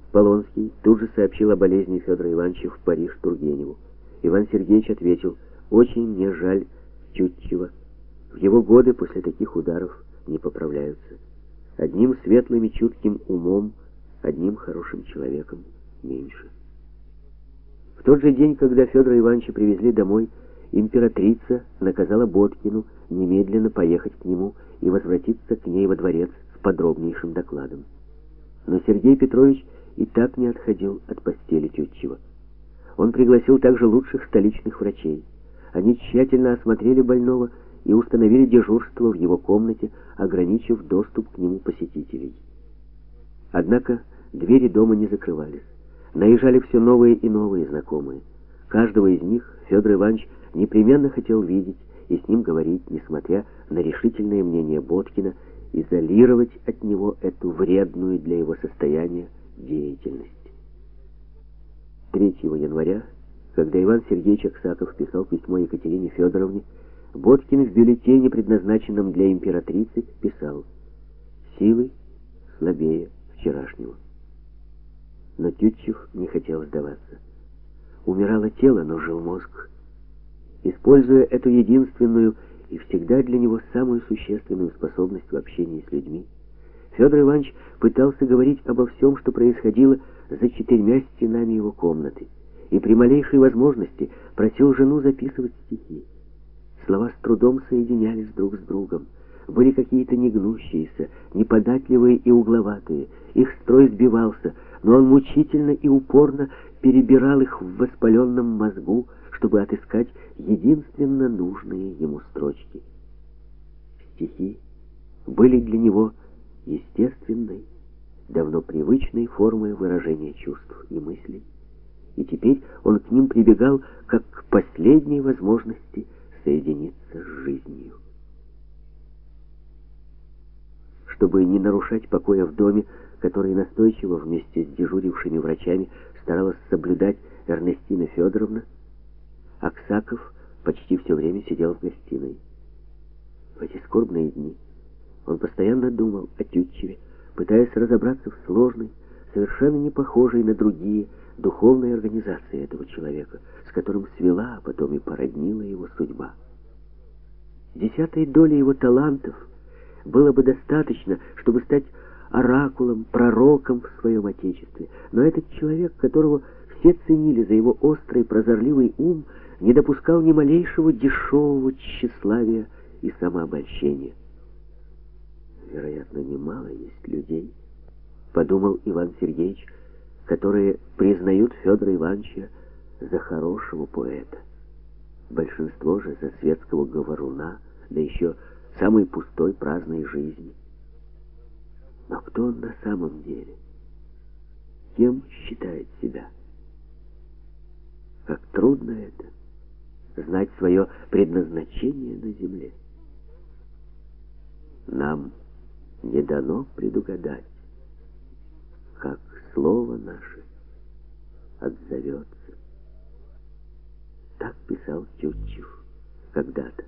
Полонский тут же сообщил о болезни Федора Ивановича в Париж Тургеневу. Иван Сергеевич ответил: «Очень мне жаль Тютчева. В его годы после таких ударов не поправляются. Одним светлым и чутким умом, одним хорошим человеком меньше». В тот же день, когда Федора Ивановича привезли домой, императрица наказала Боткину немедленно поехать к нему и возвратиться к ней во дворец с подробнейшим докладом. Но Сергей Петрович и так не отходил от постели Тютчева. Он пригласил также лучших столичных врачей. Они тщательно осмотрели больного и установили дежурство в его комнате, ограничив доступ к нему посетителей. Однако двери дома не закрывались. Наезжали все новые и новые знакомые. Каждого из них Федор Иванович непременно хотел видеть и с ним говорить, несмотря на решительное мнение Боткина, изолировать от него эту вредную для его состояния деятельность. 3 января, когда Иван Сергеевич Аксаков писал письмо Екатерине Федоровне, Боткин в бюллетене, предназначенном для императрицы, писал: «Силы слабее вчерашнего». Но Тютчев не хотел сдаваться. Умирало тело, но жил мозг. Используя эту единственную и всегда для него самую существенную способность в общении с людьми, Федор Иванович пытался говорить обо всем, что происходило за 4 стенами его комнаты, и при малейшей возможности просил жену записывать стихи. Слова с трудом соединялись друг с другом, были какие-то негнущиеся, неподатливые и угловатые, их строй сбивался, но он мучительно и упорно перебирал их в воспаленном мозгу, чтобы отыскать единственно нужные ему строчки. Стихи были для него естественной, давно привычной формой выражения чувств и мыслей, и теперь он к ним прибегал как к последней возможности соединиться с жизнью. Чтобы не нарушать покоя в доме, который настойчиво вместе с дежурившими врачами старалась соблюдать Эрнестина Федоровна, Аксаков почти все время сидел в гостиной. В эти скорбные дни он постоянно думал о Тютчеве, пытаясь разобраться в сложной, совершенно не похожей на другие духовной организации этого человека, с которым свела, а потом и породнила его судьба. 10-й доли его талантов было бы достаточно, чтобы стать оракулом, пророком в своем отечестве, но этот человек, которого все ценили за его острый, прозорливый ум, не допускал ни малейшего дешевого тщеславия и самообольщения. Вероятно, немало есть людей, подумал Иван Сергеевич, которые признают Федора Ивановича за хорошего поэта. Большинство же за светского говоруна, да еще самой пустой праздной жизни. Но кто он на самом деле? Кем считает себя? Как трудно это, знать свое предназначение на земле. Нам не дано предугадать, как слово наше отзовется. Так писал Тютчев когда-то.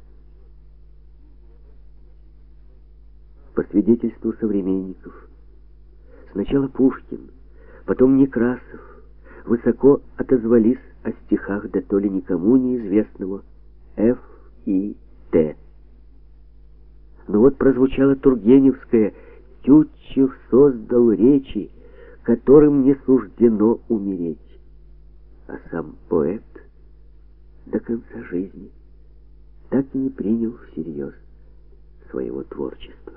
По свидетельству современников, сначала Пушкин, потом Некрасов высоко отозвались о стихах да то ли никому неизвестного Ф.И.Т. Но вот прозвучало тургеневское: «Тютчев создал речи, которым не суждено умереть», а сам поэт до конца жизни так и не принял всерьез своего творчества.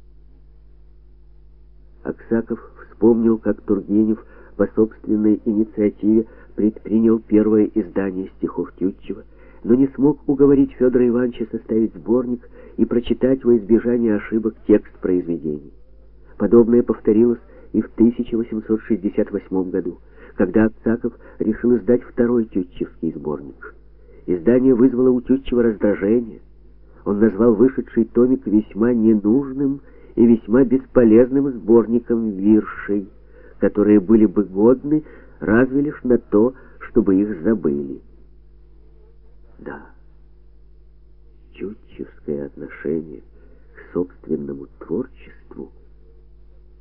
Аксаков вспомнил, как Тургенев по собственной инициативе предпринял первое издание стихов Тютчева, но не смог уговорить Федора Ивановича составить сборник и прочитать во избежание ошибок текст произведений. Подобное повторилось и в 1868 году, когда Аксаков решил издать второй тютчевский сборник. Издание вызвало у Тютчева раздражение. Он назвал вышедший томик весьма ненужным и весьма бесполезным сборником виршей, которые были бы годны разве лишь на то, чтобы их забыли. Да, тютчевское отношение к собственному творчеству